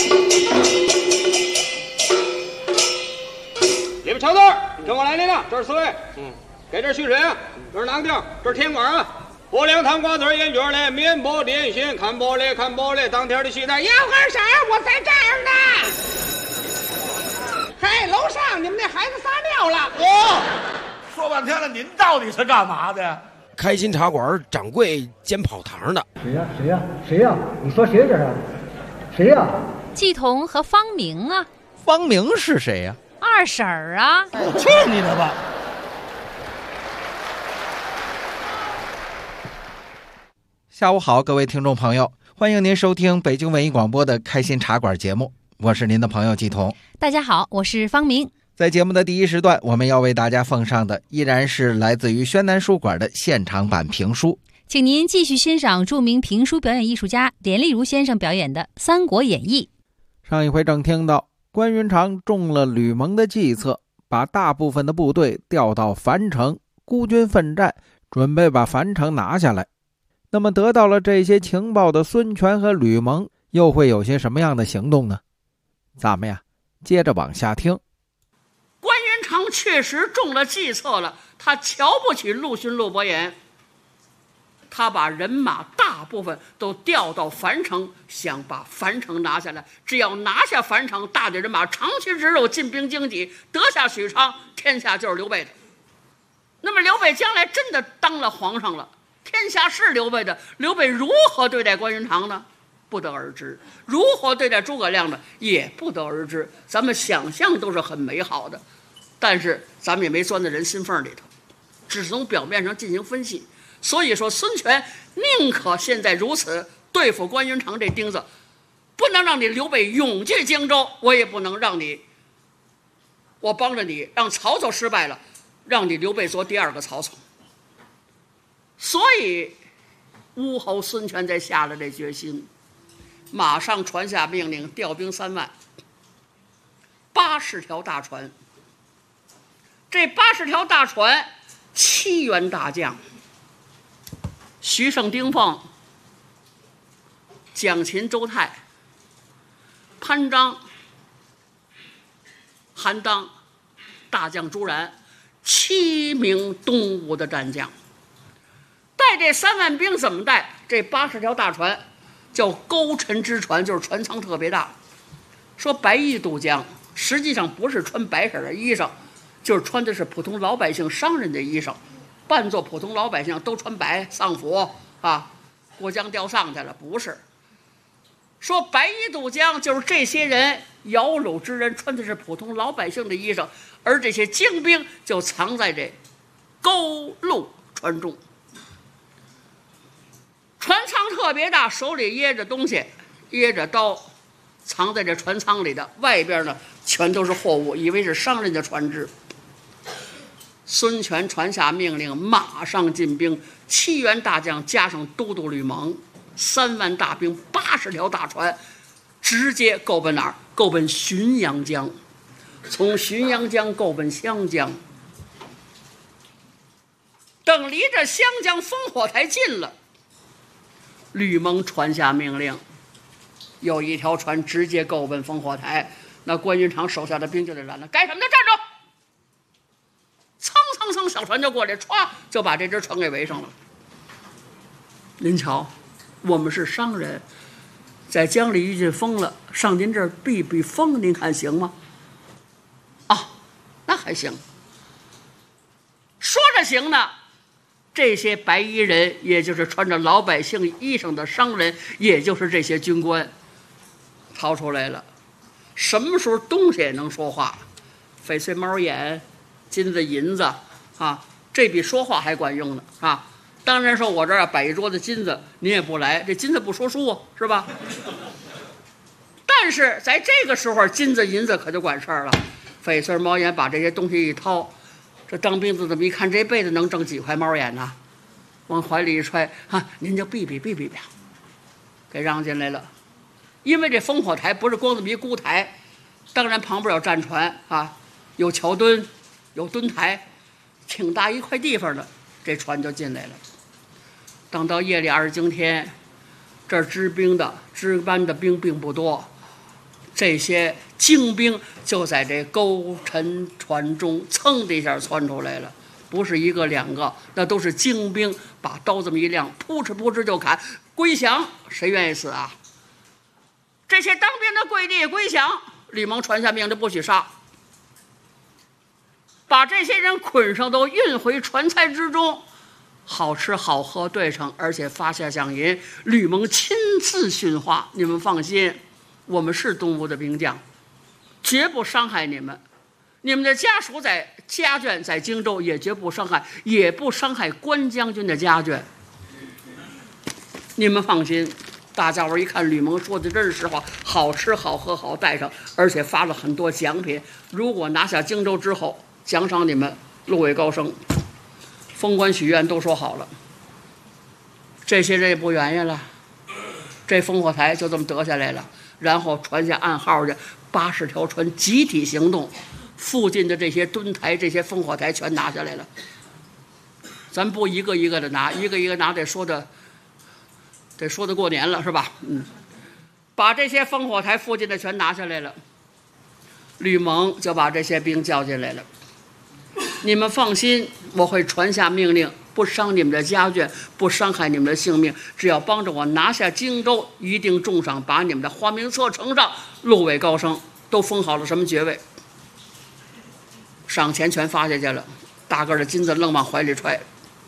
里边瞧字，跟我来领了，这是4位。给这蓄水啊，这是哪个地儿？这是天馆啊。拨凉糖瓜子烟卷嘞，面包点心，看玻璃看玻璃，当天的戏台。要喝啥？我在这儿呢。嘿，楼上你们那孩子撒尿了。 说半天了，您到底是干嘛的呀？ 开心茶馆掌柜兼跑堂的。 谁呀？你说谁这是？谁呀？ 季彤和方明啊。 方明是谁呀？ 二婶儿啊。 去你的吧！ 下午好，各位听众朋友，欢迎您收听北京文艺广播的开心茶馆节目，我是您的朋友季彤。 大家好，我是方明。 在节目的第一时段，我们要为大家奉上的依然是来自于宣南书馆的现场版评书， 请您继续欣赏著名评书表演艺术家连丽如先生表演的《三国演义》。 上一回正听到关云长中了吕蒙的计策，把大部分的部队调到樊城，孤军奋战，准备把樊城拿下来。那么得到了这些情报的孙权和吕蒙又会有些什么样的行动呢？咱们呀接着往下听。 关云长确实中了计策了，他瞧不起陆逊陆伯言，他把人马大部分都调到樊城，想把樊城拿下来。只要拿下樊城，大队人马长驱直入，进兵京畿，得下许昌，天下就是刘备的。那么刘备将来真的当了皇上了，天下是刘备的，刘备如何对待关云长呢？不得而知。如何对待诸葛亮呢？也不得而知。咱们想象都是很美好的，但是咱们也没钻在人心缝里头，只是从表面上进行分析。所以说孙权宁可现在如此对付关云长这钉子，不能让你刘备永进荆州，我也不能让你，我帮着你让曹操失败了，让你刘备做第二个曹操。所以乌侯孙权才下了这决心，马上传下命令，调兵3万，80条大船。这80条大船，7员大将：徐盛、丁奉、蒋勤、周泰、潘璋、韩当、大将朱然，7名东吴的战将。带这3万兵怎么带？这80条大船叫钩沉之船，就是船舱特别大。说白衣渡江，实际上不是穿白色的衣裳，就是穿的是普通老百姓商人的衣裳，扮作普通老百姓都穿白丧服啊，过江吊丧去了。不是，说白衣渡江就是这些人摇橹之人穿的是普通老百姓的衣裳，而这些精兵就藏在这钩路船中。船舱特别大，手里掖着东西，掖着刀，藏在这船舱里的，外边呢全都是货物，以为是商人的船只。孙权传下命令，马上进兵，7员大将加上都督吕蒙，3万大兵，80条大船，直接够奔哪儿？够奔浔阳江，从浔阳江够奔湘江。等离着湘江烽火台近了，吕蒙传下命令，有一条船直接够奔烽火台，那关云长手下的兵就得拦了，该什么的站住！蹭小船就过来，歘就把这只船给围上了。您瞧，我们是商人，在江里遇见风了，上您这儿避避风，您看行吗？啊，那还行。说着行呢，这些白衣人，也就是穿着老百姓衣裳的商人，也就是这些军官，掏出来了。什么时候东西也能说话？翡翠猫眼，金子银子啊，这比说话还管用呢啊！当然说我这儿摆一桌子金子，您也不来，这金子不说书是吧？但是在这个时候，金子银子可就管事儿了。翡翠猫眼把这些东西一掏，这当兵的怎么一看，这辈子能挣几块猫眼呢？往怀里一揣啊，您就避吧，给让进来了。因为这烽火台不是光这么一孤台，当然旁边有战船啊，有桥墩，有墩台，挺大一块地方的，这船就进来了。等到夜里20更天，这儿值班的兵并不多， 这些精兵就在这沟沉船中噌的一下窜出来了，不是一个两个，那都是精兵，把刀这么一亮，扑哧扑哧就砍。归降，谁愿意死啊？这些当兵的跪地归降，吕蒙传下命令，不许杀，把这些人捆上，都运回船舱之中，好吃好喝对上，而且发下奖银。吕蒙亲自训话，你们放心，我们是东吴的兵将，绝不伤害你们。你们的家属在家眷在荆州，也绝不伤害，也不伤害关将军的家眷。你们放心。大家伙一看吕蒙说的真是实话，好吃好喝好带上，而且发了很多奖品。如果拿下荆州之后，奖赏你们禄位高升，封官许愿都说好了。这些人也不愿意了，这烽火台就这么得下来了。然后传下暗号去，80条船集体行动，附近的这些墩台、这些烽火台全拿下来了。咱不一个一个的拿，一个一个拿得说的过年了是吧？把这些烽火台附近的全拿下来了。吕蒙就把这些兵叫进来了。你们放心，我会传下命令，不伤你们的家眷，不伤害你们的性命，只要帮着我拿下荆州，一定重赏，把你们的花名册呈上，禄位高升，都封好了什么爵位，赏钱全发下去了，大个的金子愣往怀里揣。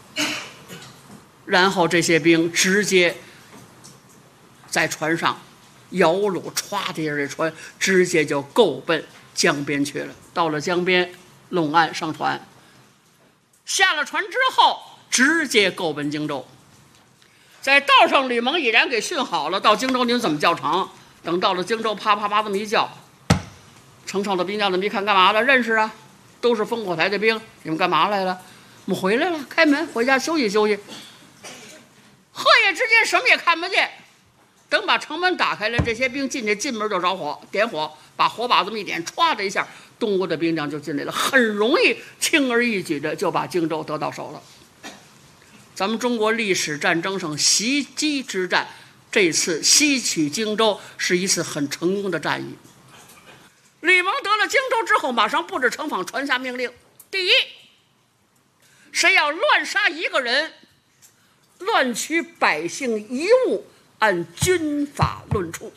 然后这些兵直接在船上摇橹歘的这船直接就够奔江边去了。到了江边，拢岸上船，下了船之后直接够奔荆州。在道上吕蒙已然给训好了，到荆州你们怎么叫成？等到了荆州，啪啪啪这么一叫，城上的兵将怎么一看，干嘛了？认识啊，都是烽火台的兵，你们干嘛来了？我们回来了，开门回家休息休息。鹤夜之间什么也看不见，等把城门打开了，这些兵进门就着火，点火，把火把这么一点，歘的一下，东吴的兵将就进来了，很容易轻而易举的就把荆州得到手了。咱们中国历史战争上袭击之战，这次西取荆州是一次很成功的战役。吕蒙得了荆州之后，马上布置城防，传下命令：第一，谁要乱杀一个人，乱取百姓遗物，按军法论处。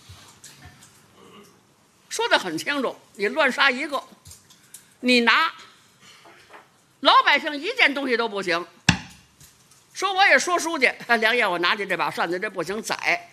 说得很清楚，你乱杀一个，你拿老百姓一件东西都不行。说我也说书去，梁爷我拿起这把扇子，这不行，宰，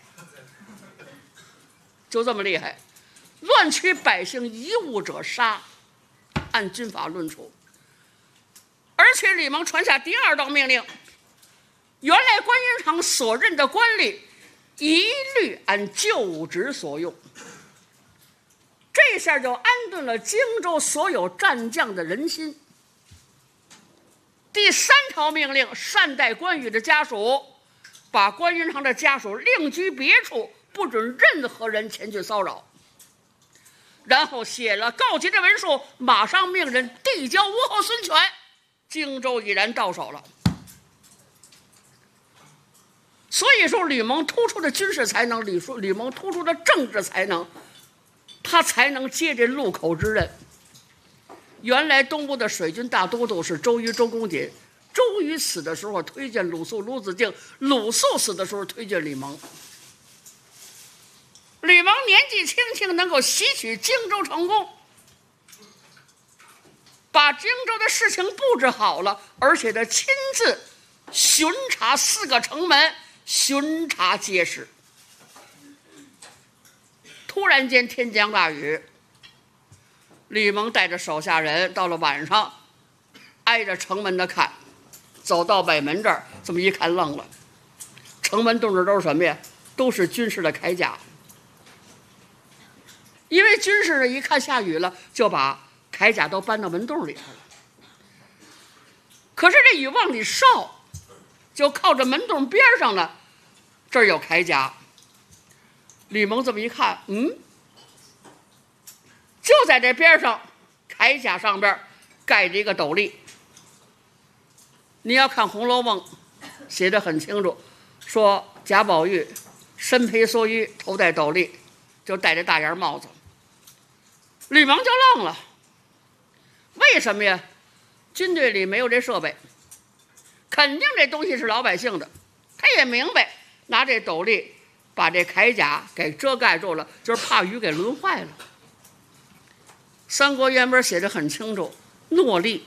就这么厉害。乱取百姓遗物者杀，按军法论处。而且吕蒙传下第二道命令，原来关云长所任的官吏一律按旧职所用，这下就安顿了荆州所有战将的人心。第三条命令，善待关羽的家属，把关云长的家属另居别处，不准任何人前去骚扰。然后写了告急的文书，马上命人递交吴后孙权，荆州已然到手了。所以说吕蒙突出的军事才能，吕蒙突出的政治才能，他才能接这路口之任。原来东吴的水军大都督是周瑜、周公瑾，周瑜死的时候推荐鲁肃、鲁子敬，鲁肃死的时候推荐吕蒙。吕蒙年纪轻轻能够袭取荆州成功，把荆州的事情布置好了，而且他亲自巡查4个城门，巡查街市。突然间天降大雨，吕蒙带着手下人到了晚上，挨着城门的看，走到北门这儿，这么一看愣了，城门洞这都是什么呀？都是军士的铠甲。因为军士一看下雨了，就把铠甲都搬到门洞里头了。可是这雨往里烧，就靠着门洞边上呢，这儿有铠甲。吕蒙这么一看，就在这边上，铠甲上边盖着一个斗笠。你要看《红楼梦》，写得很清楚，说贾宝玉身披蓑衣，头戴斗笠， 就戴着大檐帽子。吕蒙就愣了，为什么呀？军队里没有这设备，肯定这东西是老百姓的。他也明白，拿这斗笠把这铠甲给遮盖住了，就是怕雨给轮坏了。《三国》原文写得很清楚，诺笠，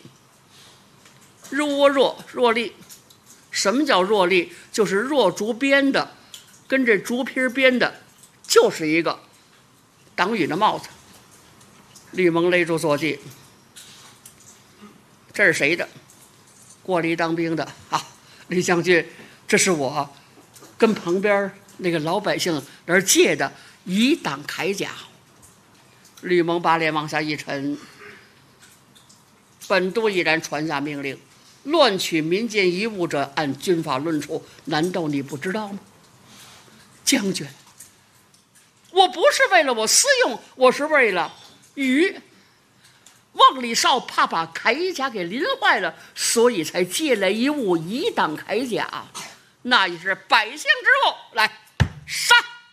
弱笠。什么叫弱笠？就是弱竹编的，跟这竹皮编的，就是一个挡雨的帽子。吕蒙勒住坐骑，这是谁的？过离当兵的啊，吕将军，这是我跟旁边那个老百姓那儿借的，以挡铠甲。吕蒙把脸往下一沉，本都已然传下命令，乱取民间遗物者按军法论处，难道你不知道吗？将军，我不是为了我私用，我是为了雨。望里少怕把铠甲给淋坏了，所以才借来一物以挡铠甲，那也是百姓之物。来，杀！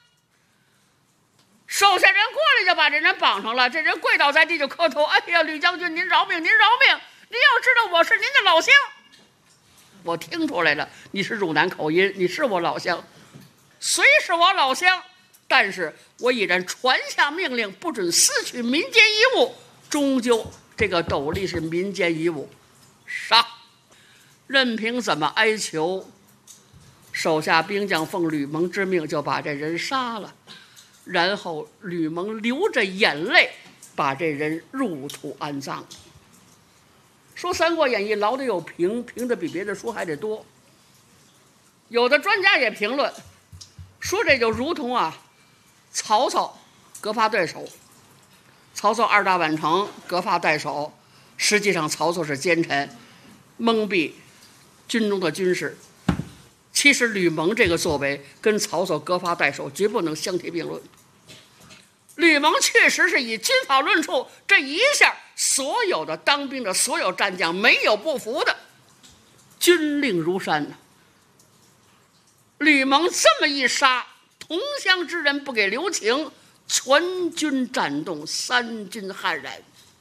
手下人过来就把这人绑上了，这人跪倒在地就磕头：“哎呀，吕将军，您饶命，您饶命！您要知道我是您的老乡。”我听出来了，你是汝南口音，你是我老乡。虽是我老乡，但是我已然传下命令，不准私取民间遗物。终究这个斗笠是民间遗物，杀！任凭怎么哀求，手下兵将奉吕蒙之命就把这人杀了。然后吕蒙流着眼泪把这人入土安葬。说《三国演义》老得有评的比别的书还得多。有的专家也评论说，这就如同曹操革发对手，曹操2大宛城革发代首，实际上曹操是奸臣，蒙蔽军中的军士。其实吕蒙这个作为跟曹操革发代首绝不能相提并论。吕蒙确实是以军法论处，这一下所有的当兵的所有战将没有不服的，军令如山呢。吕蒙这么一杀，同乡之人不给留情，全军战动，3军悍然。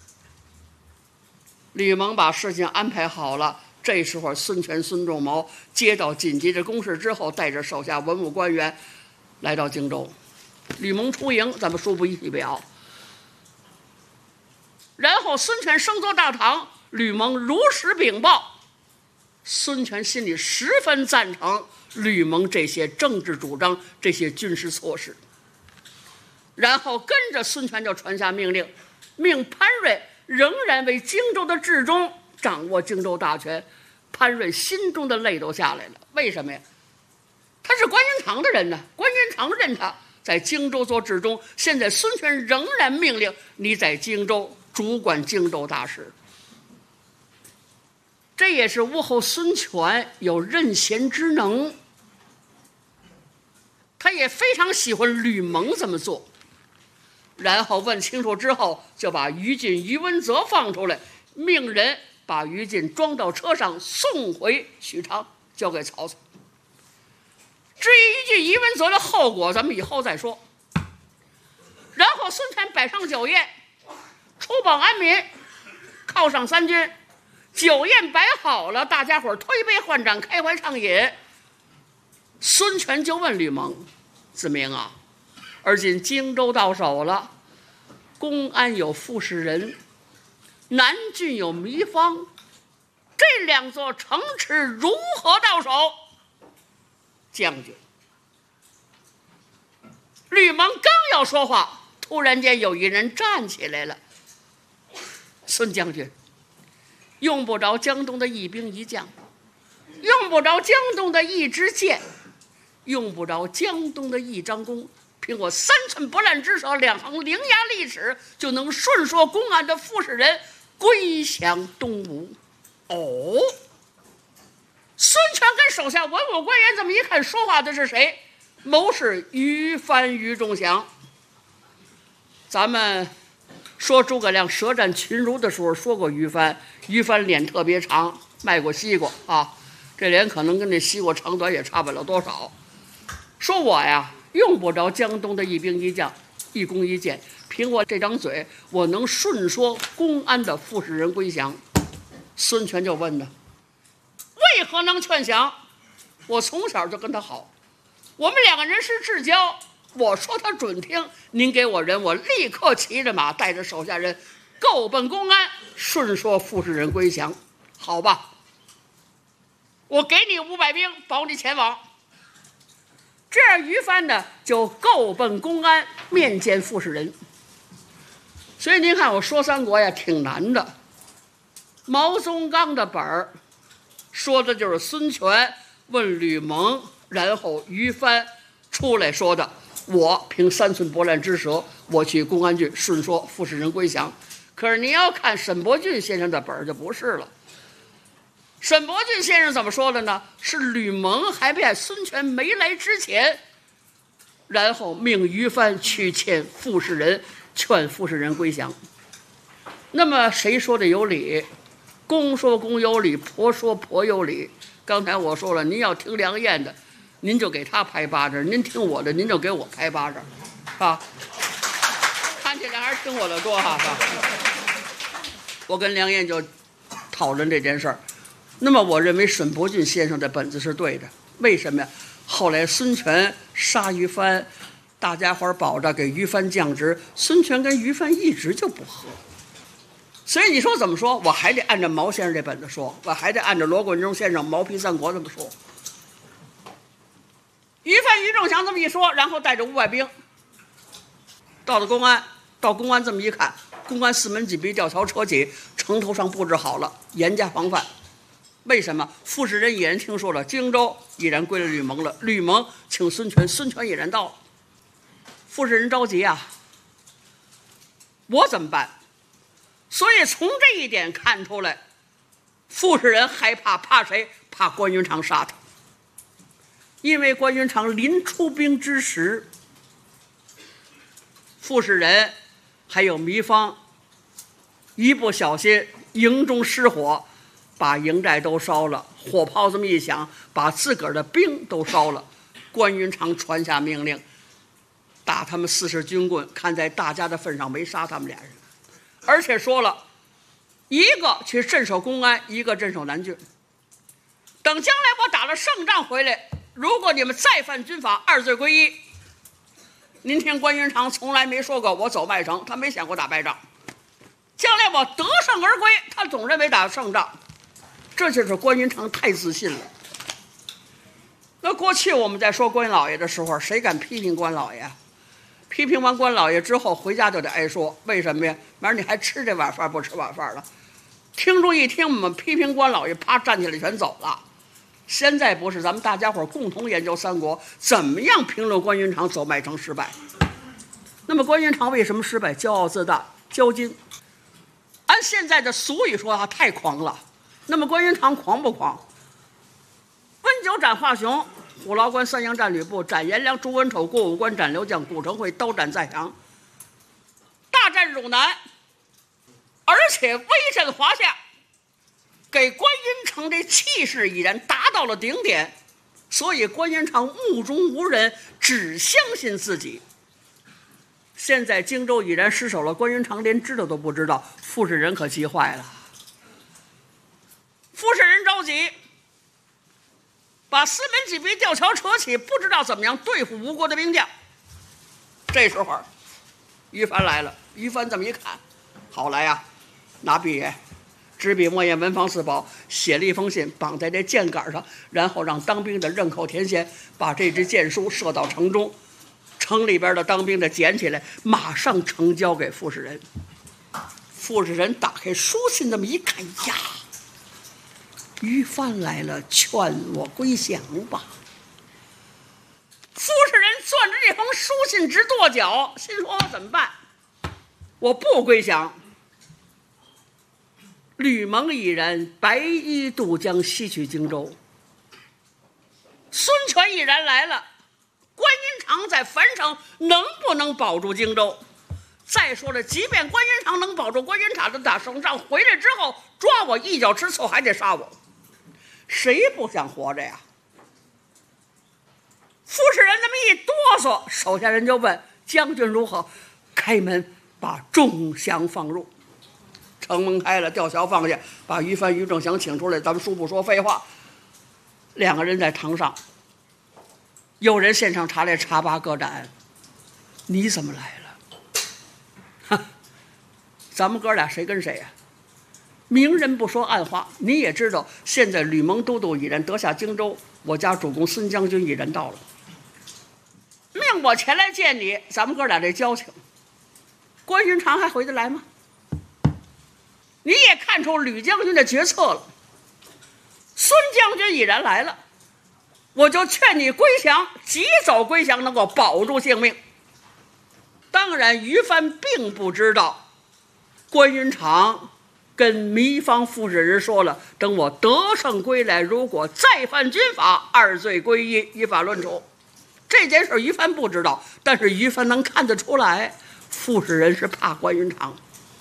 吕蒙把事情安排好了，这时候孙权、孙仲谋接到紧急的公事之后，带着手下文武官员来到荆州。吕蒙出营，咱们书不一体表。然后孙权升坐大堂，吕蒙如实禀报。孙权心里十分赞成吕蒙这些政治主张，这些军事措施。然后跟着孙权就传下命令，命潘瑞仍然为荆州的治中，掌握荆州大权。潘瑞心中的泪都下来了，为什么呀？他是关云长的人呢，关云长认他在荆州做治中，现在孙权仍然命令你在荆州主管荆州大事。这也是武侯孙权有任贤之能，他也非常喜欢吕蒙这么做。然后问清楚之后，就把于禁、于文泽放出来，命人把于禁装到车上送回许昌，交给曹操。至于于禁、于文泽的后果，咱们以后再说。然后孙权摆上酒宴，出保安民，犒赏3军。酒宴摆好了，大家伙推杯换盏，开怀畅饮。孙权就问吕蒙：“子明啊，而今荆州到手了，公安有傅士仁，南郡有糜芳，这2座城池如何到手？”将军，吕蒙刚要说话，突然间有一人站起来了：“孙将军，用不着江东的一兵一将，用不着江东的一支箭，用不着江东的一张弓，凭我3寸不烂之舌，2行伶牙俐齿，就能顺说公安的傅士仁归降东吴。”哦，孙权跟手下文武官员这么一看，说话的是谁？谋士于翻、于仲祥。咱们说诸葛亮舌战群儒的时候说过于翻，于翻脸特别长，卖过西瓜啊，这脸可能跟这西瓜长短也差不了多少。说我呀，用不着江东的一兵一将， 一弓一箭，凭我这张嘴，我能顺说公安的傅士仁归降。孙权就问呢，为何能劝降？我从小就跟他好，我们两个人是至交，我说他准听，您给我人，我立刻骑着马，带着手下人，够奔公安，顺说傅士仁归降。好吧，我给你500兵，保你前往。这样于帆呢，就够奔公安，面见傅士仁。所以您看，我说三国呀，挺难的。毛宗岗的本儿说的就是孙权问吕蒙，然后于帆出来说的，我凭3寸不烂之舌，我去公安局顺说傅士仁归降。可是您要看沈伯峻先生的本儿就不是了。沈伯峻先生怎么说的呢？是吕蒙还在孙权没来之前，然后命于帆去见傅士仁，劝傅士仁归降。那么谁说的有理？公说公有理，婆说婆有理。刚才我说了，您要听梁燕的，您就给他拍巴掌；您听我的，您就给我拍巴掌，啊，看起来还是听我的多哈。我跟梁燕就讨论这件事儿。那么我认为沈伯峻先生的本子是对的，为什么呀？后来孙权杀于帆，大家伙保着给于帆降职，孙权跟于帆一直就不和。所以你说怎么说？我还得按照毛先生这本子说，我还得按照罗贯中先生《毛皮三国》这么说。于帆、于仲祥这么一说，然后带着500兵到了公安，到公安这么一看，公安4门紧闭，吊桥车起，城头上布置好了，严加防范。为什么？傅士仁已然听说了，荆州已然归了吕蒙了，吕蒙请孙权，孙权已然到了。傅士仁着急啊，我怎么办？所以从这一点看出来，傅士仁害怕，怕谁？怕关云长杀他。因为关云长临出兵之时，傅士仁还有糜芳一不小心营中失火，把营寨都烧了，火炮这么一响，把自个儿的兵都烧了。关云长传下命令，打他们40军棍，看在大家的份上没杀他们俩人，而且说了，一个去镇守公安，一个镇守南郡。等将来我打了胜仗回来，如果你们再犯军法，2罪归一。您听关云长从来没说过我走麦城，他没想过打败仗。将来我得胜而归，他总认为打胜仗。这就是关云长太自信了。那过去我们在说关老爷的时候，谁敢批评关老爷？批评完关老爷之后，回家就得挨说。为什么呀？明儿你还吃这晚饭不吃晚饭了？听众一听我们批评关老爷，啪站起来全走了。现在不是，咱们大家伙共同研究三国，怎么样评论关云长走麦城失败。那么关云长为什么失败？骄傲自大，骄矜。按现在的俗语说，他太狂了。那么关云长狂不狂？温酒斩华雄，虎牢关3阳战吕布，斩颜良、诛文丑，过五关斩刘将，古城会刀斩载降，大战汝南，而且威震华夏，给关云长的气势已然达到了顶点，所以关云长目中无人，只相信自己。现在荆州已然失守了，关云长连知道都不知道，傅士仁可急坏了。傅士仁着急，把4门紧闭，吊桥扯起，不知道怎么样对付吴国的兵将。这时候于帆来了，于帆这么一看，好来呀，拿笔眼执笔墨砚，文房四宝，写了一封信，绑在这箭杆上，然后让当兵的刃口田贤把这支箭书射到城中，城里边的当兵的捡起来，马上呈交给傅士仁。傅士仁打开书信，这么一看呀，于帆来了，劝我归降吧。傅士仁攥着这封书信直跺脚，心说怎么办？我不归降。吕蒙已然白衣渡江，西取荆州。孙权已然来了，关云长在樊城能不能保住荆州？再说了，即便关云长能保住关云长的打胜仗，回来之后抓我一脚吃醋，还得杀我。谁不想活着呀？傅士仁那么一哆嗦，手下人就问： 将军如何？开门把众降放入。城门开了，吊桥放下，把于帆、于正祥请出来。咱们书不说废话，两个人在堂上，有人现场查来查罢各斩。你怎么来了？咱们哥俩谁跟谁呀？明人不说暗话，你也知道，现在吕蒙都督已然得下荆州，我家主公孙将军已然到了，命我前来见你，咱们哥俩这交情，关云长还回得来吗？你也看出吕将军的决策了，孙将军已然来了，我就劝你归降，急走归降，能够保住性命。当然于帆并不知道关云长跟糜芳副使人说了，等我得胜归来，如果再犯军法，二罪归一，依法论处。这件事于帆不知道，但是于帆能看得出来，副使人是怕关云长。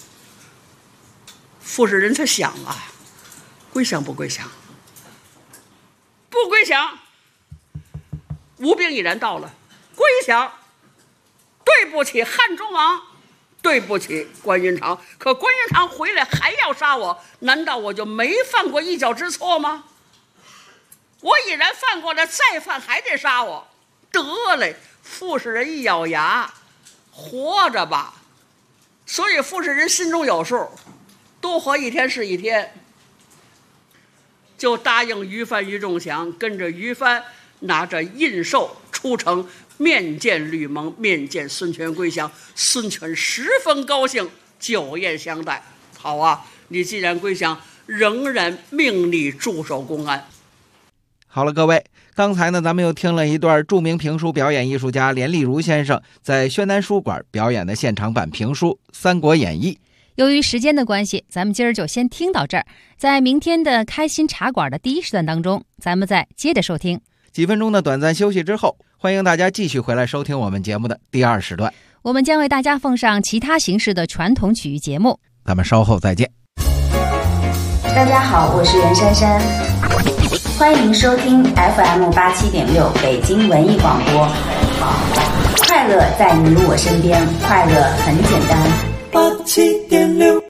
副使人他想啊，归降不归降？不归降，吴兵已然到了；归降，对不起汉中王，对不起关云长。可关云长回来还要杀我，难道我就没犯过一脚之错吗？我已然犯过了，再犯还得杀我？得嘞！副使人一咬牙，活着吧。所以副使人心中有数，多活一天是一天，就答应于帆、于仲祥，跟着于帆拿着印绶出城面见吕蒙，面见孙权归降。孙权十分高兴，酒宴相待。好啊，你既然归降，仍然命你驻守公安。 好了，各位，刚才呢，咱们又听了一段著名评书表演艺术家连丽如先生在宣南书馆表演的现场版评书《三国演义》。 由于时间的关系，咱们今儿就先听到这儿。在明天的开心茶馆的第一时段当中，咱们再接着收听。 几分钟的短暂休息之后，欢迎大家继续回来收听我们节目的第二时段。 我们将为大家奉上其他形式的传统曲艺节目。 咱们稍后再见。 大家好，我是袁姗姗，欢迎收听 FM87.6 北京文艺广播。快乐在你我身边，快乐很简单。 87.6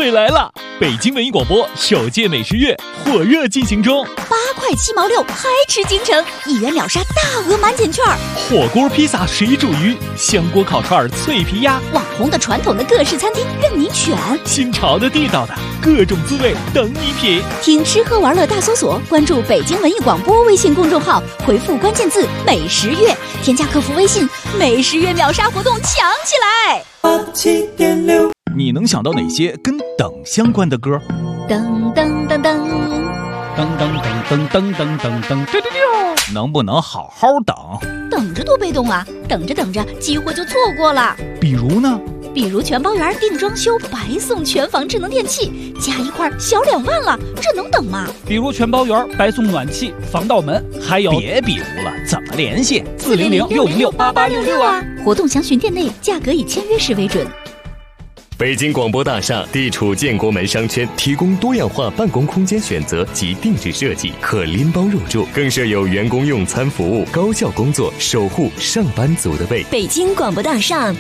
月来了，北京文艺广播首届美食月火热进行中 ，8块7毛6，嗨吃京城，1元秒杀大额满减券， 火锅、披萨、水煮鱼、香锅烤串、脆皮鸭， 网红的、传统的各式餐厅任您选， 新潮的、地道的各种滋味等你品。 听吃喝玩乐大搜索，关注北京文艺广播微信公众号，回复关键字美食月，添加客服微信，美食月秒杀活动抢起来。 87.6， 你能想到哪些跟等相关的歌？ 噔噔噔噔噔噔噔噔噔噔噔噔，能不能好好等？ 等着多被动啊！等着等着，机会就错过了。 比如呢？ 比如全包圆定装修，白送全房智能电器，加一块小2万了，这能等吗？ 比如全包圆白送暖气、防盗门，还有别比如了，怎么联系 ？400-606-8866啊！活动详询店内，价格以签约时为准。 北京广播大厦地处建国门商圈，提供多样化办公空间选择及定制设计，可拎包入住，更设有员工用餐服务，高效工作，守护上班族的胃。 北京广播大厦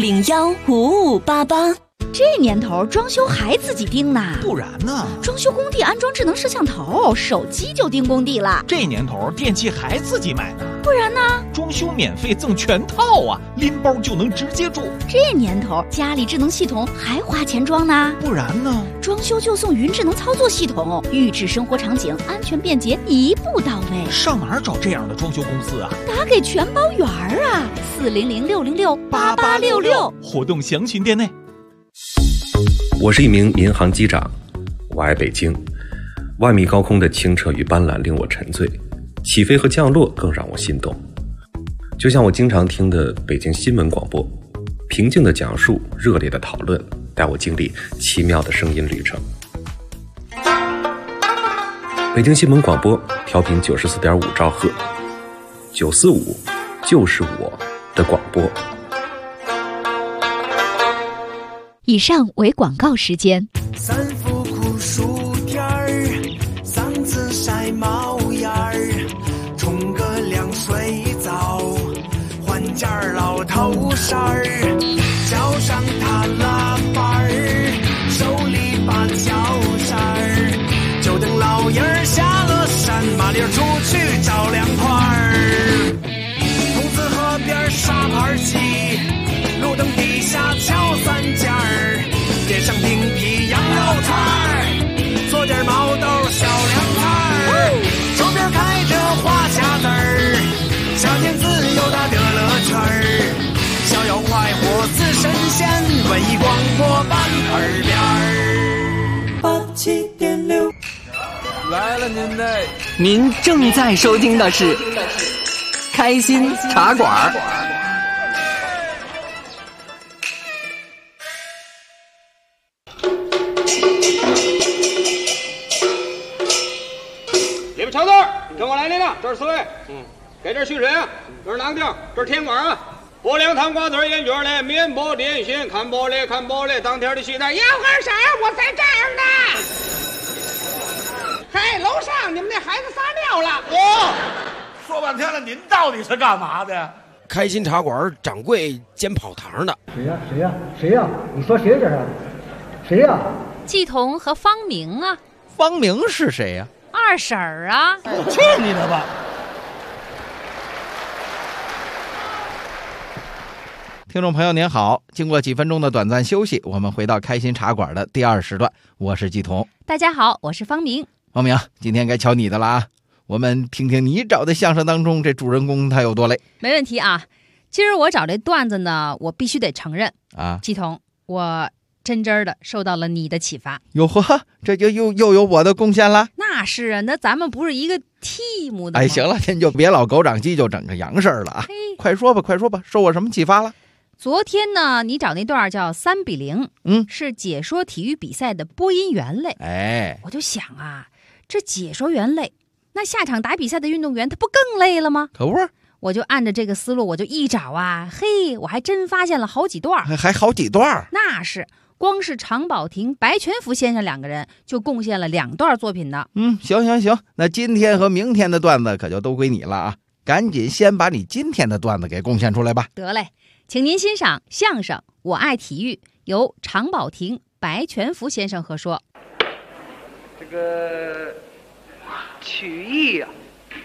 85015588。这年头装修还自己盯呢？ 不然呢？ 装修工地安装智能摄像头，手机就盯工地了。 这年头电器还自己买呢？ 不然呢？ 装修免费赠全套啊，拎包就能直接住。 这年头家里智能系统还花钱装呢？ 不然呢？ 装修就送云智能操作系统，预制生活场景，安全便捷，一步到位。 上哪儿找这样的装修公司啊？ 打给全包圆啊，400-606-8866， 活动详询店内。 我是一名民航机长，我爱北京。万米高空的清澈与斑斓令我沉醉，起飞和降落更让我心动。就像我经常听的北京新闻广播，平静的讲述，热烈的讨论，带我经历奇妙的声音旅程。北京新闻广播调频94.5兆赫，945就是我的广播。 以上为广告时间。 三伏酷暑天儿，嗓子晒冒烟儿，冲个凉水澡，换件老头衫儿，脚上踏拉板儿，手里把脚扇儿，就等老爷儿下了山，麻溜出去找凉快儿。筒子河边沙盘棋，路灯底下敲三尖儿，点上冰皮羊肉串儿，做点毛豆小凉菜儿，手边开着花匣子儿，夏天自由的乐乐圈儿，逍遥快活似神仙，文艺广播伴耳边儿。87.6， 来了您的，您正在收听的是开心茶馆。 里边瞧字，跟我来领导，这是4位。给这续水啊，这是哪个地儿？这是甜馆啊。不凉汤瓜子烟卷嘞，面包点心，看包嘞，当天的西单。要喝啥？我在这儿呢。嘿，楼上你们那孩子撒尿了。 说半天了，您到底是干嘛的？ 开心茶馆掌柜兼跑堂的。 谁呀？你说谁这是？谁呀？ 季彤和方明啊。 方明是谁呀？ 二婶儿啊。 去你的吧！ 听众朋友您好，经过几分钟的短暂休息，我们回到开心茶馆的第2时段，我是季彤。 大家好，我是方明。 方明，今天该瞧你的了啊！我们听听你找的相声当中，这主人公他有多累。 没问题啊。今儿我找这段子呢，我必须得承认啊， 季彤，我真的受到了你的启发。 哟呵，这就又有我的贡献了。 那是啊，那咱们不是一个 team 的吗？ 哎，行了，您就别老狗长鸡就整个洋事儿了啊！快说吧，受我什么启发了？ 昨天呢，你找那段叫3比0，是解说体育比赛的播音员类。 哎， 我就想啊，这解说员累，那下场打比赛的运动员他不更累了吗？ 可不是。 我就按着这个思路，我就一找啊，嘿，我还真发现了好几段。 还好几段？ 那是，光是常宝霆、白全福先生2个人就贡献了2段作品呢。 行，那今天和明天的段子可就都归你了啊！赶紧先把你今天的段子给贡献出来吧。 得嘞，请您欣赏相声《我爱体育》，由常宝霆、 白全福先生和说： 这个曲艺呀，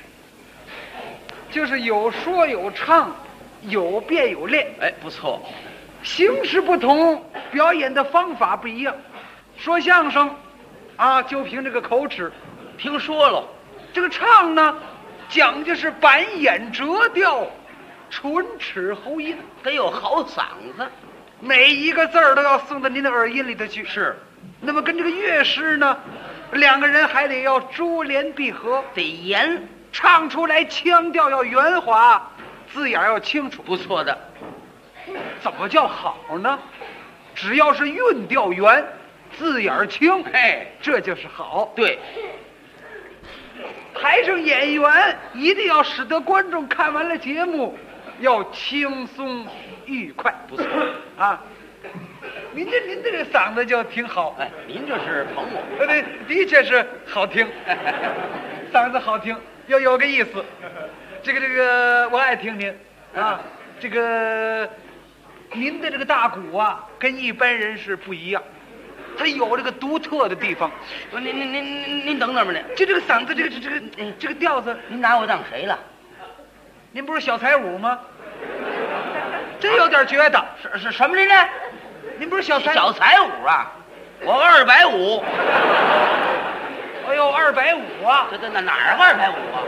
就是有说有唱，有变有练。 哎，不错。 形式不同，表演的方法不一样。说相声啊，就凭这个口齿， 听说了。 这个唱呢，讲究是板眼折调，唇齿喉音， 得有好嗓子， 每一个字儿都要送到您的耳音里头去。 是。 那么跟这个乐师呢，两个人还得要珠联璧合， 得严， 唱出来腔调要圆滑，字眼要清楚。 不错的。 怎么叫好呢？只要是韵调圆，字眼清， 哎， 这就是好。 对。 台上演员一定要使得观众看完了节目要轻松愉快。 不错啊，您这个嗓子就挺好。 哎，您这是捧我。 对，的确是好听，嗓子好听，要有个意思。这个我爱听您啊。这个您的这个大鼓啊，跟一般人是不一样。它有这个独特的地方。 您等等吧，您就这个嗓子，这个调子， 您拿我当谁了？ 您不是小才舞吗？真有点觉得。 是什么您呢？ 您不是小才舞啊？我250。 哎呦，250啊！ 这哪儿250啊？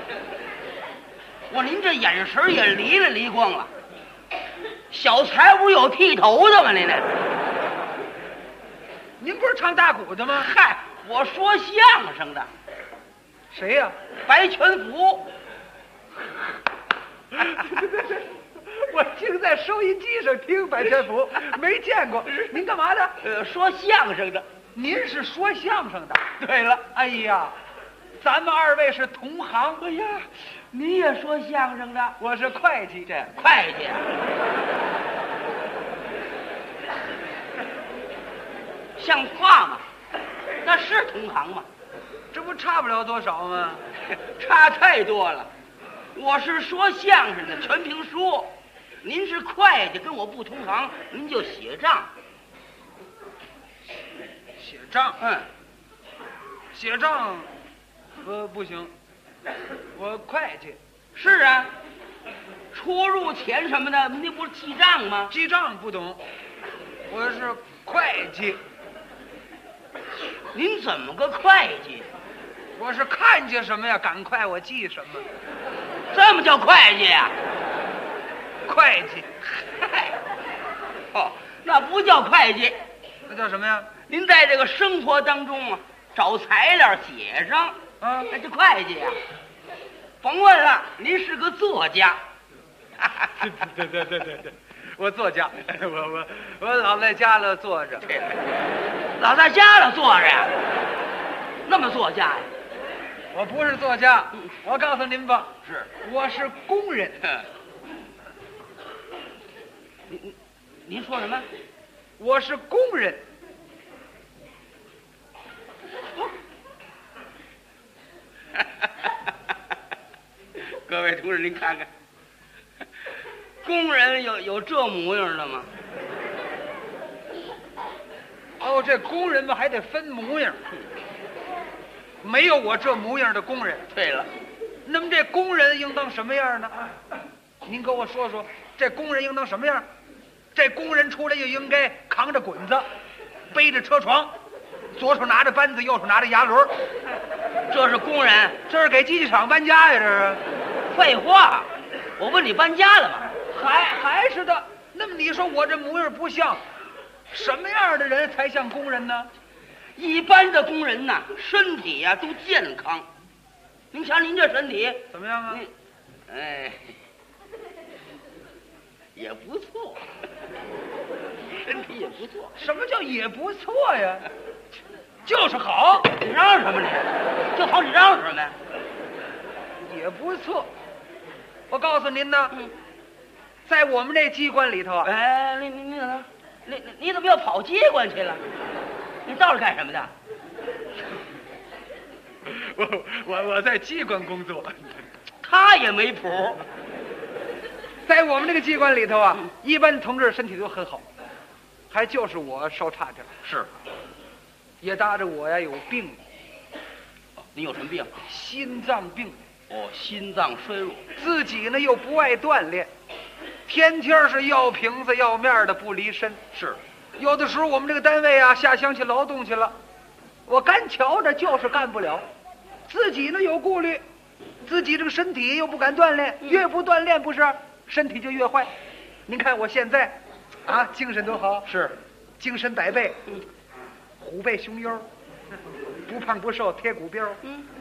您这眼神也离光了。小才舞有剃头的吗？您呢？ 您不是唱大鼓的吗？ 嗨，我说相声的。 谁呀？ 白全福。 我净在收音机上听白全福，没见过。您干嘛的？ 说相声的。 您是说相声的？ 对了。 哎呀，咱们二位是同行。 哎呀，你也说相声的？ 我是会计。 这会计。像话吗？那是同行吗？ 这不差不了多少吗？ 差太多了。我是说相声的，全凭说。您是会计，跟我不同行，您就写账。 写账？写账，不行。我会计。 是啊，出入钱什么的，那不是记账吗？ 记账不懂，我是会计。 您怎么个会计？ 我是看见什么呀，赶快我记什么。 这么叫会计呀？ 会计。 哦，那不叫会计， 那叫什么呀？ 您在这个生活当中啊，找材料写上啊，那就会计呀。甭问了，您是个作家。 对，我作家，我老在家里坐着。 老在家里坐着呀？那么作家呀？ 我不是作家，我告诉您吧， 是， 我是工人。 您说什么？ 我是工人。 各位同志，您看看，工人有这模样的吗？ 哦，这工人们还得分模样，没有我这模样的工人。 对了， 那么这工人应当什么样呢？您跟我说说，这工人应当什么样？这工人出来就应该扛着滚子，背着车床，左手拿着扳子，右手拿着牙轮。 这是工人？ 这是给机器厂搬家呀？这是？ 废话，我问你搬家了吗？ 还是的。那么你说我这模样不像，什么样的人才像工人呢？ 一般的工人呐，身体呀都健康。您瞧您这身体怎么样啊？ 也不错，身体也不错。 什么叫也不错呀？就是好。 你嚷什么你？就好你嚷什么呀？ 也不错。我告诉您呢，在我们这机关里头啊， 你怎么要跑机关去了？你到底干什么的？ 我在机关工作。 他也没谱。 在我们这个机关里头啊，一般同志身体都很好， 还就是我受差点。 是， 也搭着我呀有病。 你有什么病？ 心脏病。 哦，心脏衰弱。 自己呢又不爱锻炼，天天是要瓶子要面的不离身。 是， 有的时候我们这个单位啊下乡去劳动去了，我干瞧着就是干不了，自己呢有顾虑，自己这个身体又不敢锻炼，越不锻炼不是身体就越坏。您看我现在啊精神多好， 是精神百倍，虎背熊腰，不胖不瘦，贴骨膘。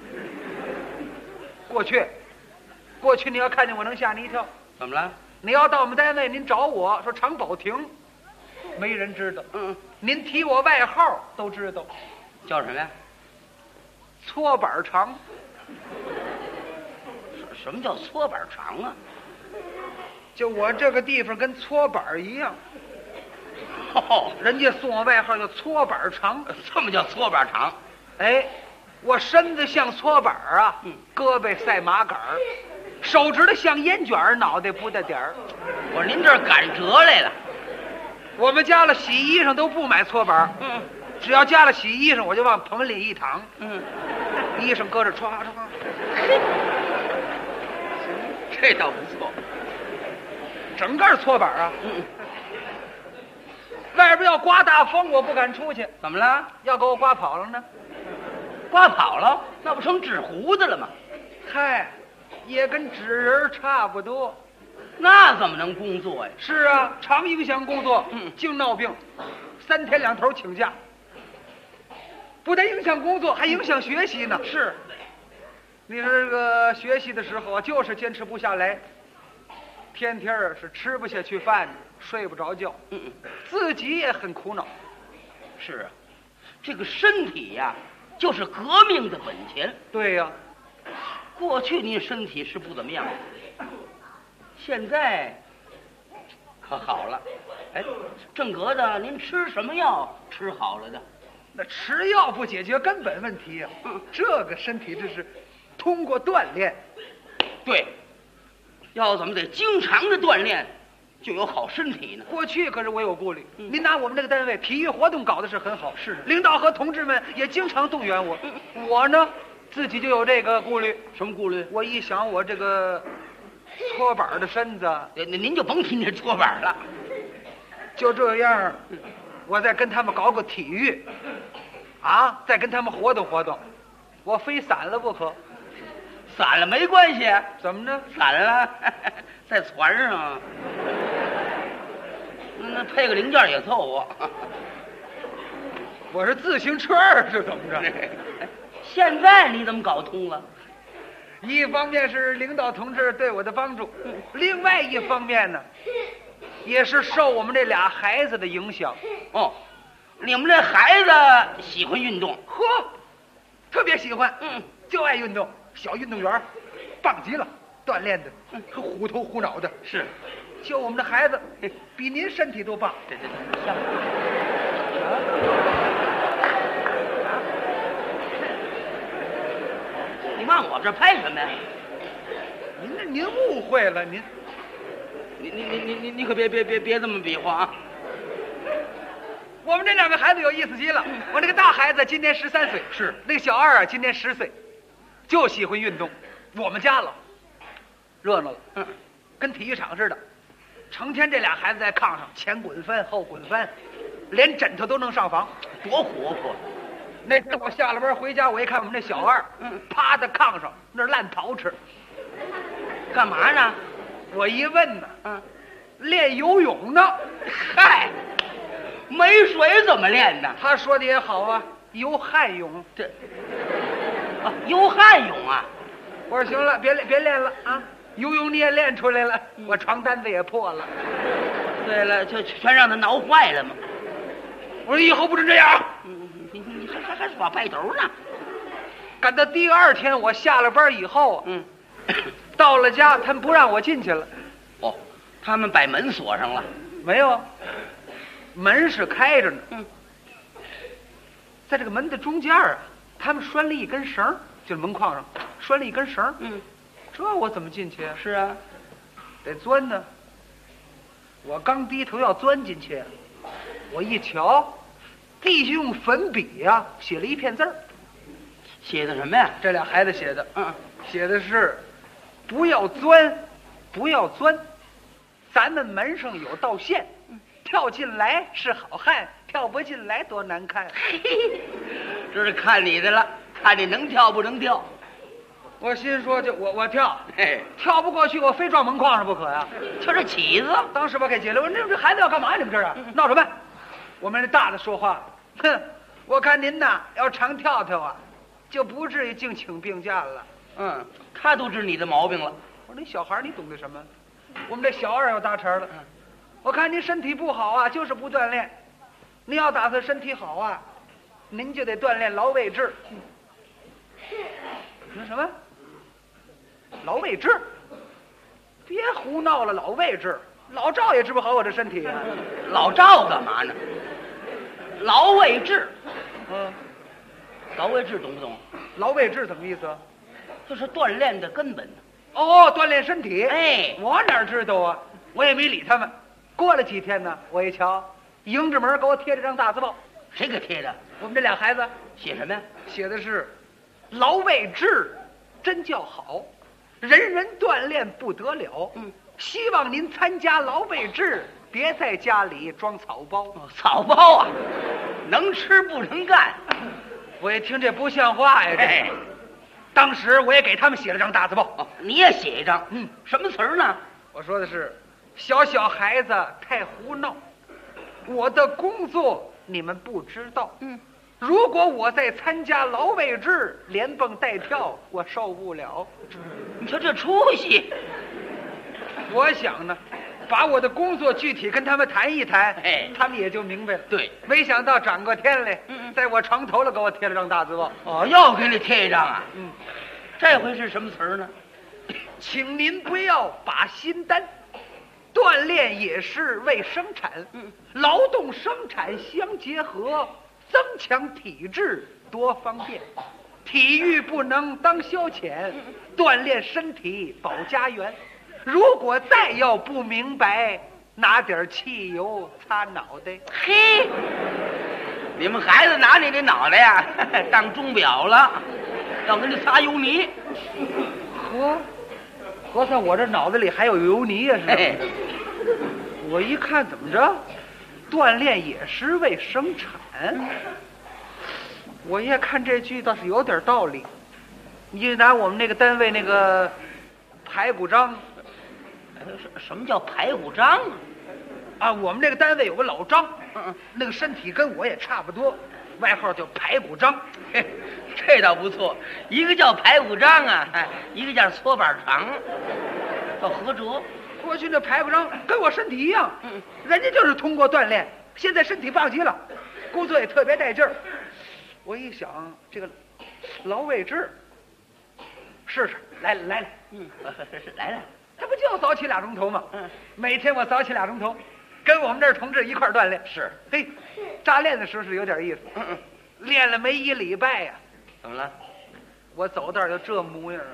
过去你要看见我能吓你一跳。 怎么了？ 你要到我们单位，您找我说常宝霆，没人知道。您提我外号都知道， 叫什么呀？ 搓板肠。 什么叫搓板肠啊？ 就我这个地方跟搓板一样。人家送我外号叫搓板肠。 这么叫搓板肠？ 哎，我身子像搓板啊，胳膊赛麻杆儿，手指头像烟卷儿，脑袋不带点儿。 我说您这儿赶折来了。 我们家了洗衣裳都不买搓板，只要加了洗衣裳，我就往盆里一躺，衣裳搁着唰唰。 这倒不错， 整个搓板啊。外边要刮大风，我不敢出去。 怎么了？ 要给我刮跑了呢？ 刮跑了，那不成纸糊子了吗？ 嗨，也跟纸人差不多。 那怎么能工作呀？ 是啊，常影响工作，净闹病，3天2头请假。不但影响工作，还影响学习呢。是，你说这个学习的时候啊，就是坚持不下来，天天是吃不下去饭，睡不着觉，自己也很苦恼。 是啊，这个身体呀，就是革命的本钱。 对呀， 过去您身体是不怎么样，现在可好了。哎，正格的，您吃什么药吃好了的？ 那吃药不解决根本问题呀。这个身体这是通过锻炼。 对，要怎么得经常的锻炼，就有好身体呢。 过去可是我有顾虑，您拿我们这个单位体育活动搞的是很好，是领导和同志们也经常动员我。我呢，自己就有这个顾虑。 什么顾虑？ 我一想我这个搓板的身子， 您就甭提那搓板了。 就这样，我再跟他们搞个体育，啊，再跟他们活动活动，我非散了不可。 散了没关系。 怎么呢？ 散了，在船上，那配个零件也凑合。 我是自行车是怎么着？ 现在你怎么搞通了？ 一方面是领导同志对我的帮助，另外一方面呢，也是受我们这俩孩子的影响。 哦，你们这孩子喜欢运动？ 呵，特别喜欢，就爱运动。小运动员，棒极了，锻炼的，虎头虎脑的。 是， 就我们这孩子，比您身体都棒。 对，你往我这拍什么呀？ 您误会了， 你可别这么比划啊！ 我们这两个孩子有意思极了。我那个大孩子今年13岁， 是那个小二啊，今年10岁。就喜欢运动，我们家了，热闹了，跟体育场似的，成天这俩孩子在炕上前滚翻后滚翻，连枕头都能上房， 多活泼！ 那天我下了班回家，我一看我们这小二，趴在炕上那儿烂陶吃， 干嘛呢？ 我一问呢，练游泳呢。 嗨，没水怎么练呢？ 他说的也好啊，游汉泳。 这。游汉泳啊！ 我说行了，别练了啊！游泳你也练出来了，我床单子也破了。 对了，就全让他挠坏了嘛。 我说以后不准这样。 你还耍派头呢？ 赶到第2天，我下了班以后，到了家，他们不让我进去了。 哦，他们把门锁上了？ 没有，门是开着呢。在这个门的中间啊。他们拴了一根绳，就是门框上拴了一根绳。这我怎么进去啊？ 是啊， 得钻呢。我刚低头要钻进去， 我一瞧，弟兄用粉笔呀写了一片字儿。 写的什么呀？ 这俩孩子写的，写的是不要钻，不要钻，咱们门上有道线，跳进来是好汉，跳不进来多难看。 这是看你的了，看你能跳不能跳。 我心说就我跳，跳不过去，我非撞门框上不可呀。 就这起子， 当时我给解了，我说这孩子要干嘛呀？你们这儿闹什么？我们这大的说话，哼，我看您呐要常跳跳啊，就不至于净请病假了。 他都知你的毛病了。 我说那小孩你懂得什么？我们这小二要搭茬了。我看您身体不好啊，就是不锻炼。您要打算身体好啊，您就得锻炼劳卫志。那什么？劳卫志？别胡闹了，劳卫志，老赵也治不好我这身体啊。 老赵干嘛呢？劳卫志。劳卫志懂不懂？ 劳卫志怎么意思？ 这是锻炼的根本。 哦，锻炼身体。 我哪知道啊？我也没理他们。过了几天呢，我一瞧，迎着门给我贴了张大字报。 谁给贴的？ 我们这俩孩子。 写什么呀？ 写的是劳卫志真叫好，人人锻炼不得了。希望您参加劳卫志，别在家里装草包。 草包啊，能吃不能干。 我一听这不像话呀！当时我也给他们写了张大字报。 你也写一张？什么词儿呢？ 我说的是小孩子太胡闹，我的工作你们不知道。如果我再参加劳卫志，连蹦带跳，我受不了。 你瞧这出息！ 我想呢，把我的工作具体跟他们谈一谈，他们也就明白了。 对， 没想到转过天来，在我床头了给我贴了张大字报。 又给你贴一张啊？这回是什么词儿呢？ 请您不要把心担，锻炼也是为生产，劳动生产相结合，增强体质多方便。体育不能当消遣，锻炼身体保家园。如果再要不明白，拿点汽油擦脑袋。 嘿，你们孩子拿你这脑袋呀当钟表了，要给你擦油泥。 合算我这脑子里还有油泥呀？是吧？我一看怎么着，锻炼也是为生产。我一看这句倒是有点道理。你就拿我们那个单位那个排骨章。 什么叫排骨章啊？我们这个单位有个老张，那个身体跟我也差不多，外号叫排骨章。 这倒不错，一个叫排骨章啊，一个叫搓板肠，叫合辙。 过去那排骨章跟我身体一样，人家就是通过锻炼，现在身体棒极了，工作也特别带劲儿。我一想，这个劳卫志，试试，来， 来。 他不就早起2钟头吗？每天我早起2钟头，跟我们这儿同志一块儿锻炼。 是， 嘿，扎练的时候是有点意思。练了没1礼拜呀。 怎么了？ 我走道就这模样了。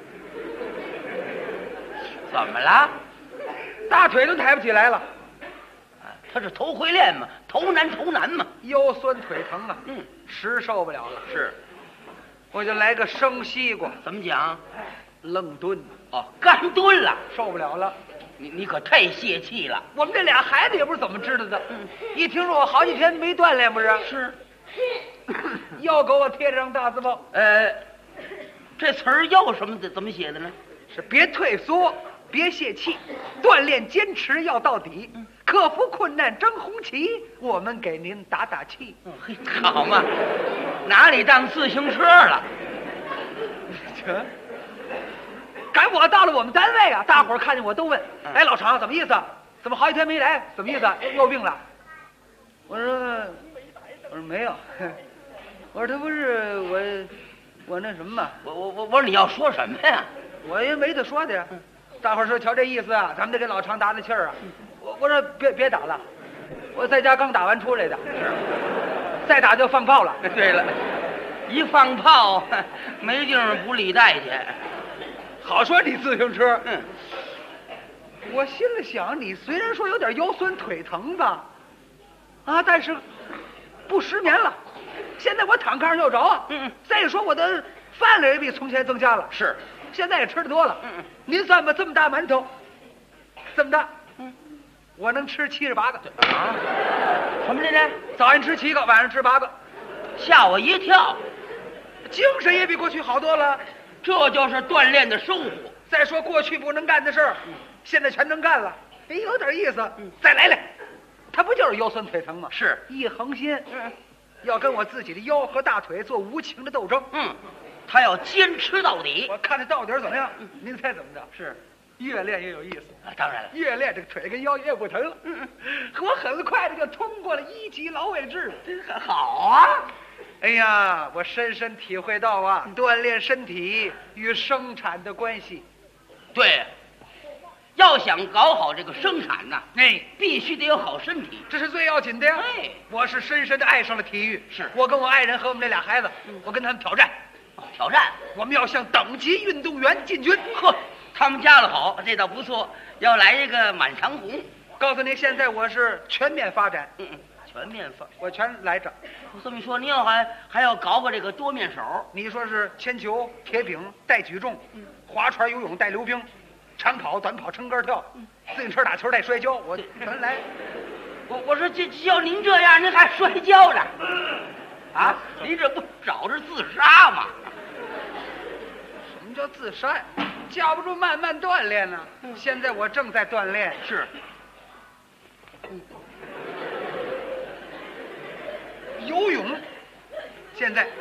怎么了？ 大腿都抬不起来了。 他是头回练嘛，头难嘛， 腰酸腿疼啊。实受不了了。 是， 我就来个生西瓜。 怎么讲？ 愣蹲。 干蹲了， 受不了了。 你可太泄气了。 我们这俩孩子也不是怎么知道的，一听说我好几天没锻炼，不是？ 是。 又给我贴了张大字报。 这词儿又什么怎么写的呢？ 是别退缩，别泄气，锻炼坚持要到底，克服困难争红旗。我们给您打打气。 好嘛，拿你当自行车了。 赶我到了我们单位啊，大伙儿看见我都问：“哎，老常怎么意思？怎么好几天没来？怎么意思？又病了？”我说没有。我说他不是我那什么嘛？ 我说你要说什么呀？ 我也没得说的呀。大伙儿说瞧这意思啊，咱们得给老常打打气儿啊。我说别打了，我在家刚打完出来的，再打就放炮了。 对了，一放炮没地方补履带去。 好说你自行车。我心里想，你虽然说有点腰酸腿疼吧， 啊，但是不失眠了。现在我躺炕上又着啊。再说我的饭量也比从前增加了。 是， 现在也吃得多了。您算吧，这么大馒头，这么大，我能吃78个。 啊？什么来着？ 早上吃7个，晚上吃8个， 吓我一跳。 精神也比过去好多了。 这就是锻炼的收获。 再说过去不能干的事儿，现在全能干了。哎，有点意思。再来来，他不就是腰酸腿疼吗？ 是， 一横心，要跟我自己的腰和大腿做无情的斗争。 他要坚持到底。 我看他到底怎么样？您猜怎么着？ 是， 越练越有意思。 当然了， 越练这个腿跟腰越不疼了。我很快的就通过了1级劳卫制了。 真好啊！ 哎呀，我深深体会到啊，锻炼身体与生产的关系。 对，要想搞好这个生产呐，必须得有好身体， 这是最要紧的呀。我是深深的爱上了体育。 是我跟我爱人和我们这俩孩子，我跟他们挑战。 挑战， 我们要向等级运动员进军。 呵，他们家了好，这倒不错。要来一个满长红。 告诉你，现在我是全面发展。 全面发， 我全来着。 这么说，你要还要搞个这个多面手？ 你说是铅球、铁饼、带举重，划船、游泳、带溜冰，长跑、短跑、撑杆跳，自行车、打球、带摔跤，我全来。 我说这要您这样，您还摔跤呢？啊，您这不找着自杀吗？ 什么叫自杀？架不住慢慢锻炼呢。现在我正在锻炼。 是。 游泳，现在，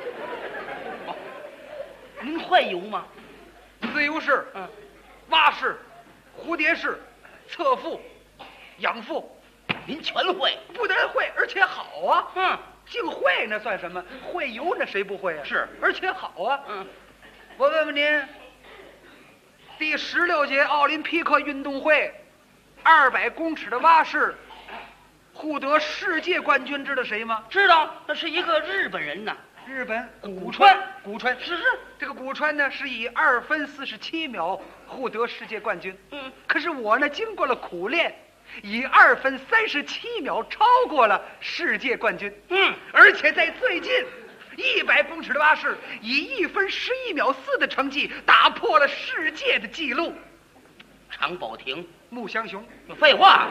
您会游吗？ 自由式，蛙式，蝴蝶式，侧腹，仰腹， 您全会。 不但会，而且好啊。净会那算什么？会游那谁不会啊？ 是， 而且好啊。我问问您，第16届奥林匹克运动会200公尺的蛙式获得世界冠军，知道谁吗？ 知道，那是一个日本人呐。 日本古川是这个古川呢，是以2分47秒获得世界冠军。可是我呢，经过了苦练，以2分37秒超过了世界冠军。而且在最近100公尺的蛙式，以1分11秒4的成绩打破了世界的纪录。 常宝霆、 穆香雄， 废话。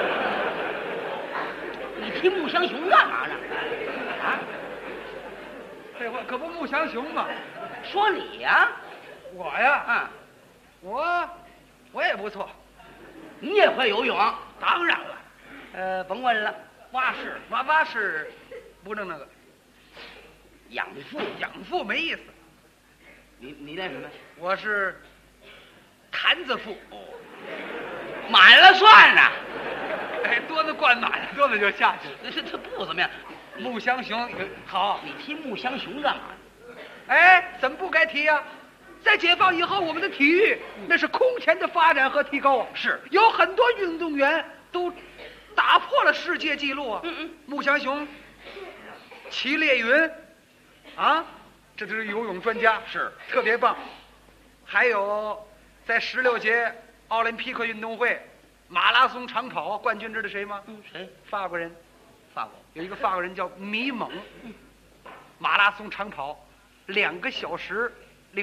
你提穆香雄干嘛呢？啊？ 废话，可不穆香雄吗？ 说你呀， 我呀，我也不错。 你也会游泳？ 当然了。 甭问了，蛙式，不能那个。 仰腹没意思。 你练什么？ 我是坛子腹。 满了算呢。 多子灌满了，多子就下去。 这不怎么样。 穆香雄好， 你提穆香雄干嘛？ 怎么不该提呀？在解放以后，我们的体育那是空前的发展和提高啊！ 是， 有很多运动员都打破了世界纪录啊！穆香雄、齐烈云，啊，这都是游泳专家， 是特别棒。还有在16届奥林匹克运动会马拉松长跑冠军，知道谁吗？ 谁？ 法国人。 法国有一个法国人叫米蒙，马拉松长跑2个小时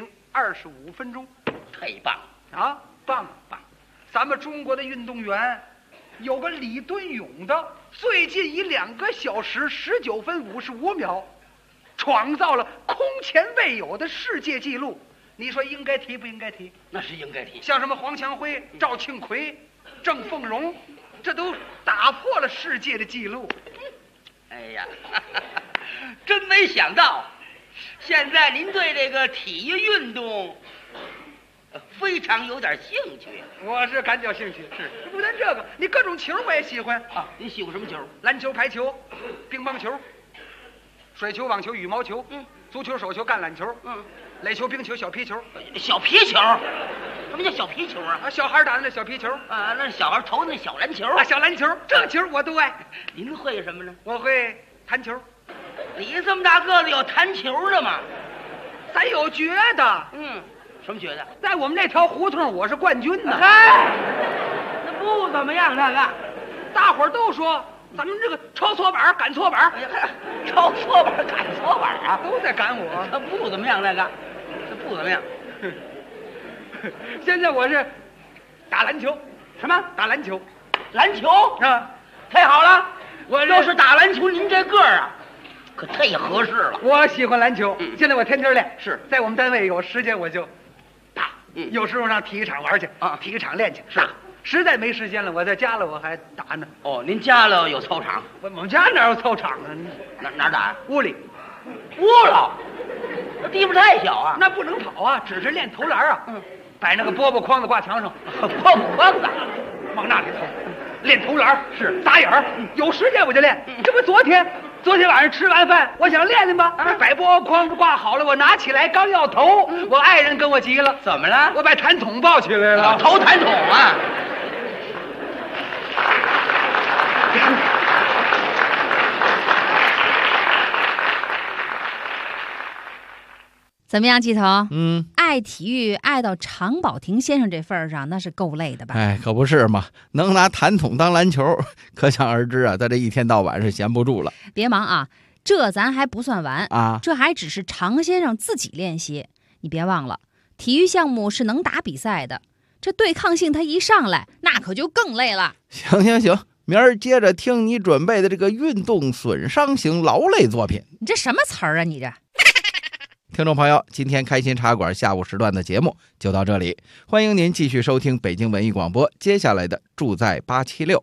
025分钟， 太棒了啊！棒！咱们中国的运动员有个李敦勇的，最近以2个小时19分55秒创造了空前未有的世界纪录。你说应该提不应该提？ 那是应该提。 像什么黄强辉、赵庆奎、郑凤荣，这都打破了世界的纪录。 哎呀，真没想到，现在您对这个体育运动非常有点兴趣。 我是感觉兴趣， 是不但这个，你各种球我也喜欢啊。你喜欢什么球？ 篮球、排球、乒乓球、水球、网球、羽毛球，足球、手球、橄榄球，垒球、冰球、小皮球。 小皮球？什么叫小皮球啊？ 小孩打的那小皮球啊，那小孩投的那小篮球啊，小篮球，这个球我都爱。 您会什么呢？ 我会弹球。 你这么大个子有弹球的吗？ 咱有绝的。 什么绝的？ 在我们那条胡同，我是冠军呢。 嗨，那不怎么样，那个大伙儿都说咱们这个抄错板赶错板， 抄错板赶错板啊， 都在赶我。 他不怎么样，这不怎么样。 现在我是打篮球， 什么打篮球？ 篮球啊， 太好了！ 我要是打篮球，您这个儿啊，可太合适了。 我喜欢篮球，现在我天天练。 是在我们单位有时间我就打，有时候上体育场玩去啊， 体育场练去。 是， 实在没时间了，我在家了我还打呢。 哦，您家了有操场？ 我们家哪有操场啊？ 哪打？ 屋里。 屋了，那地方太小啊， 那不能跑啊，只是练投篮啊。摆那个饽饽筐子挂墙上， 饽饽筐子往那里投，练投篮是打眼儿。有时间我就练。这不昨天晚上吃完饭，我想练练吧，摆饽饽筐子挂好了，我拿起来刚要投，我爱人跟我急了， 怎么了？ 我把弹筒抱起来了， 投弹筒啊！ 怎么样，季头？爱体育爱到常宝霆先生这份上，那是够累的吧？ 哎，可不是嘛，能拿弹筒当篮球，可想而知啊，他这一天到晚是闲不住了。 别忙啊，这咱还不算完啊， 这还只是常先生自己练习。你别忘了，体育项目是能打比赛的，这对抗性他一上来，那可就更累了。 行，明儿接着听你准备的这个运动损伤型劳累作品。 你这什么词儿啊？你这。 听众朋友，今天开心茶馆下午时段的节目就到这里，欢迎您继续收听北京文艺广播接下来的住在876。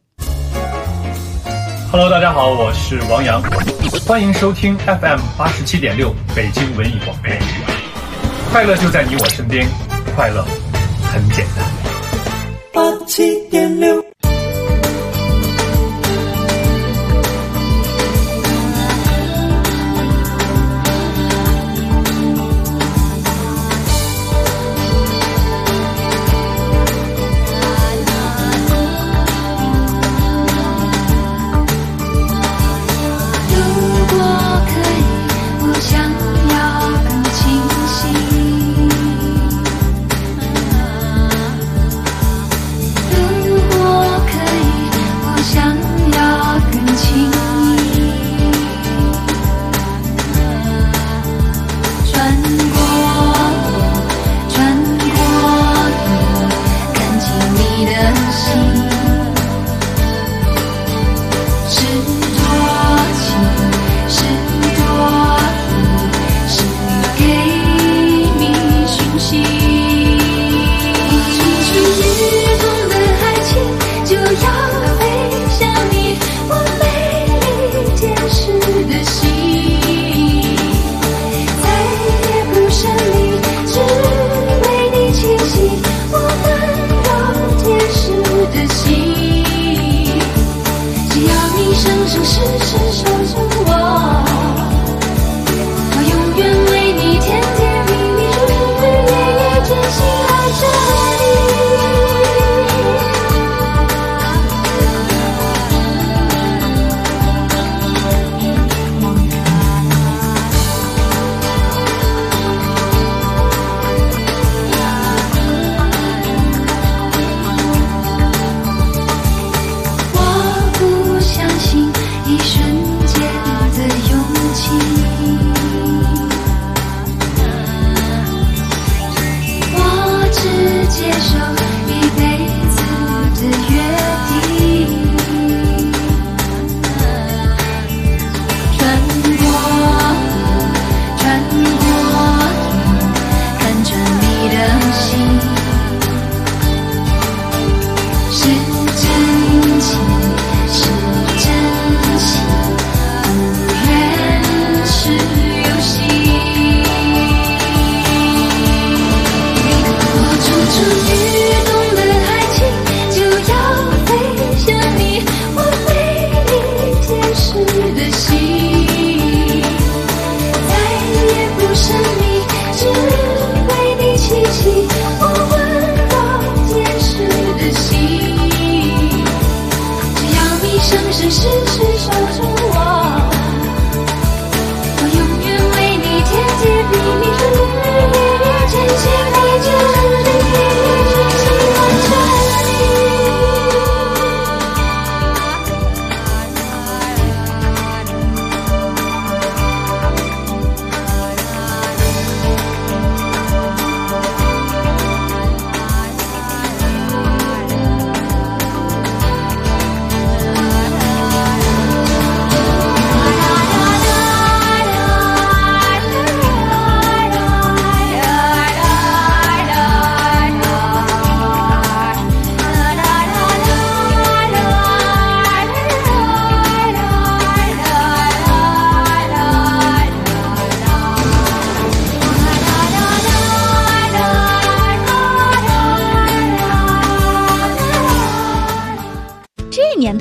Hello， 大家好，我是王阳，欢迎收听 FM 87.6北京文艺广播。快乐就在你我身边，快乐很简单。 87.6。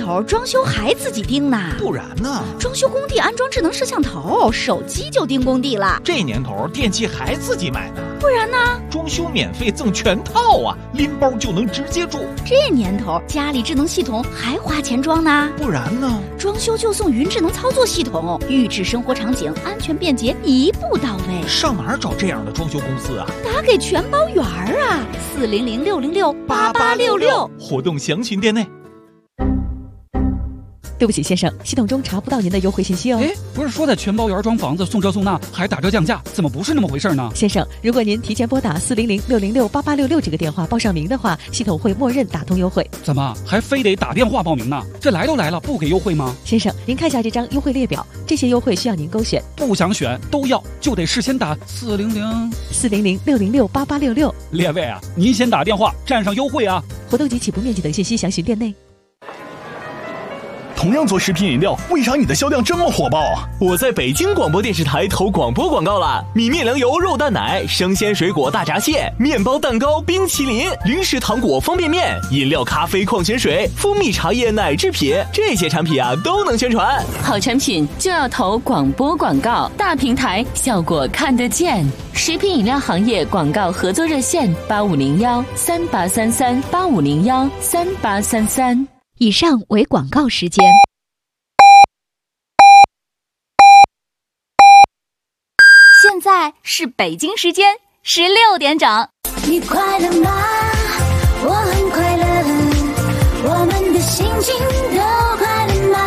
头装修还自己盯呢， 不然呢？ 装修工地安装智能摄像头，手机就盯工地了。 这年头电器还自己买呢， 不然呢？ 装修免费赠全套啊，拎包就能直接住。 这年头家里智能系统还花钱装呢， 不然呢？ 装修就送云智能操作系统，预制生活场景，安全便捷，一步到位。 上哪儿找这样的装修公司啊？ 打给全包园啊，400-606-8866， 活动详询店内。 对不起，先生，系统中查不到您的优惠信息哦。 哎，不是说在全包园装房子送这送那，还打折降价，怎么不是那么回事呢？ 先生，如果您提前拨打400-606-8866这个电话报上名的话，系统会默认打通优惠。 怎么还非得打电话报名呢？这来都来了，不给优惠吗？ 先生，您看下这张优惠列表，这些优惠需要您勾选。 不想选都要，就得事先打 400-606-8866。 列位啊，您先打电话占上优惠啊！ 活动及起步面积等信息详询店内。 同样做食品饮料，为啥你的销量这么火爆？我在北京广播电视台投广播广告了，米面粮油肉蛋奶、生鲜水果大闸蟹、面包蛋糕、冰淇淋、零食糖果方便面、饮料咖啡矿泉水、蜂蜜茶叶奶制品，这些产品啊都能宣传。 好产品就要投广播广告，大平台效果看得见。食品饮料行业广告合作热线8501-3833-8501-3833。 以上为广告时间。 现在是北京时间16点整。 你快乐吗？我很快乐，我们的心情都快乐吗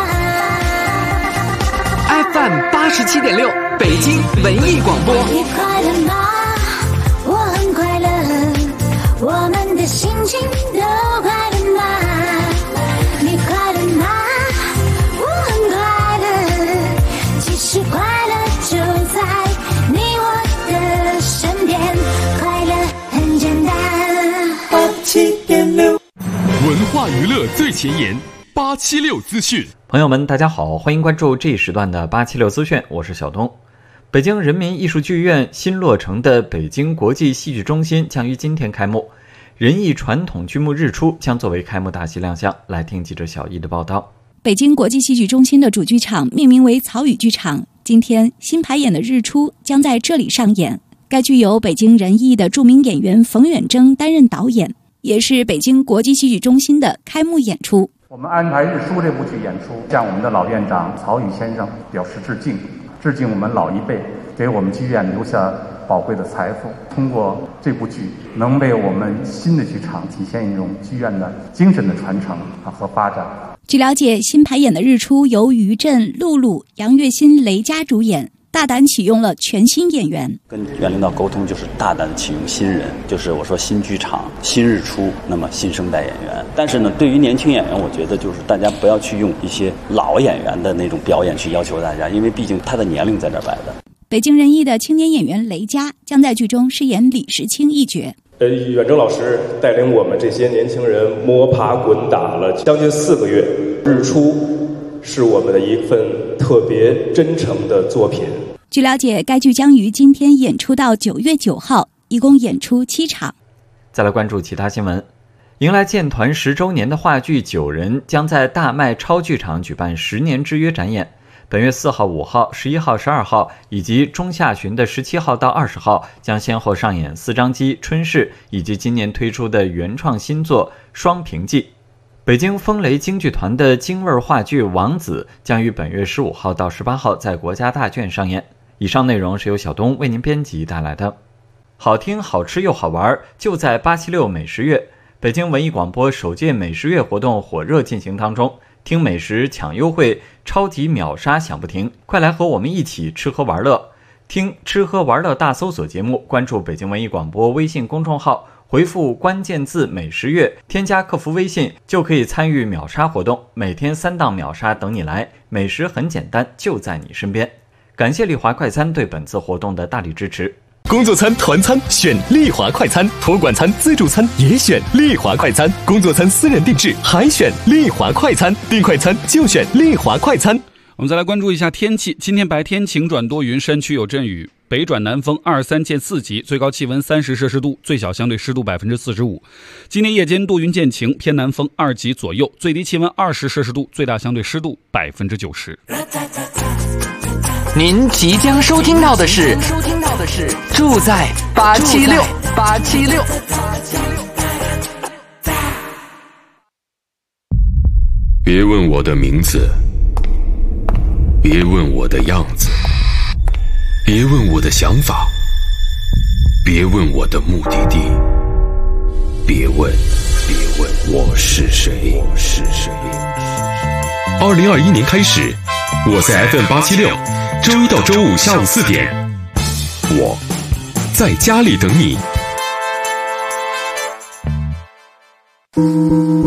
？FM 87.6，北京文艺广播。 你快乐吗？我很快乐，我们的心情都快乐吗？你快乐吗？我很快乐，其实快乐就在你我的身边，快乐很简单。87.6， 文化娱乐最前沿，876资讯。 朋友们，大家好，欢迎关注这一时段的876资讯，我是小东。北京人民艺术剧院新落成的北京国际戏剧中心将于今天开幕。人艺传统剧目《日出》将作为开幕大戏亮相，来听记者小易的报道。 北京国际戏剧中心的主剧场命名为曹禺剧场，今天新排演的《日出》将在这里上演。该剧由北京人艺的著名演员冯远征担任导演，也是北京国际戏剧中心的开幕演出。 我们安排《日出》这部剧演出，向我们的老院长曹禺先生表示致敬，致敬我们老一辈给我们剧院留下宝贵的财富。通过这部剧，能为我们新的剧场体现一种剧院的精神的传承和发展。 据了解，新排演的《日出》由于震、露露、杨岳新、雷佳主演，大胆启用了全新演员。 跟院领导沟通，就是大胆启用新人，就是我说新剧场、新日出，那么新生代演员。但是呢，对于年轻演员，我觉得就是大家不要去用一些老演员的那种表演去要求大家，因为毕竟他的年龄在这摆的。 北京人艺的青年演员雷佳将在剧中饰演李时清一角。 远征老师带领我们这些年轻人摸爬滚打了将近4个月，日出是我们的一份特别真诚的作品。 据了解，该剧将于今天演出到9月9号，一共演出7场。 再来关注其他新闻。迎来建团10周年的话剧《9人》将在大麦超剧场举办10年之约展演。本月4号、5号、11号、12号以及中下旬的17号到20号将先后上演四张机、春逝以及今年推出的原创新作《双平记》。北京风雷京剧团的京味话剧《王子》将于本月15号到18号在国家大剧院上演。以上内容是由小东为您编辑带来的。好听、好吃又好玩，就在876美食月。北京文艺广播首届美食月活动火热进行当中，听美食抢优惠，超级秒杀享不停，快来和我们一起吃喝玩乐。听吃喝玩乐大搜索节目，关注北京文艺广播微信公众号，回复关键字美食月，添加客服微信就可以参与秒杀活动，每天3档秒杀等你来，美食很简单，就在你身边。感谢丽华快餐对本次活动的大力支持。 工作餐、团餐选丽华快餐，托管餐、自助餐也选丽华快餐，工作餐私人定制还选丽华快餐，订快餐就选丽华快餐。 我们再来关注一下天气，今天白天晴转多云，山区有阵雨。 北转南风2、3见4级，最高气温30摄氏度，最小相对湿度45%。今天夜间多云见晴，偏南风2级左右，最低气温20摄氏度，最大相对湿度90%。 您即将收听到的是住在876。 别问我的名字，别问我的样子，别问我的想法，别问我的目的地，别问我是谁。2021年开始，我在 FM876，周一到周五下午4点，我在家里等你。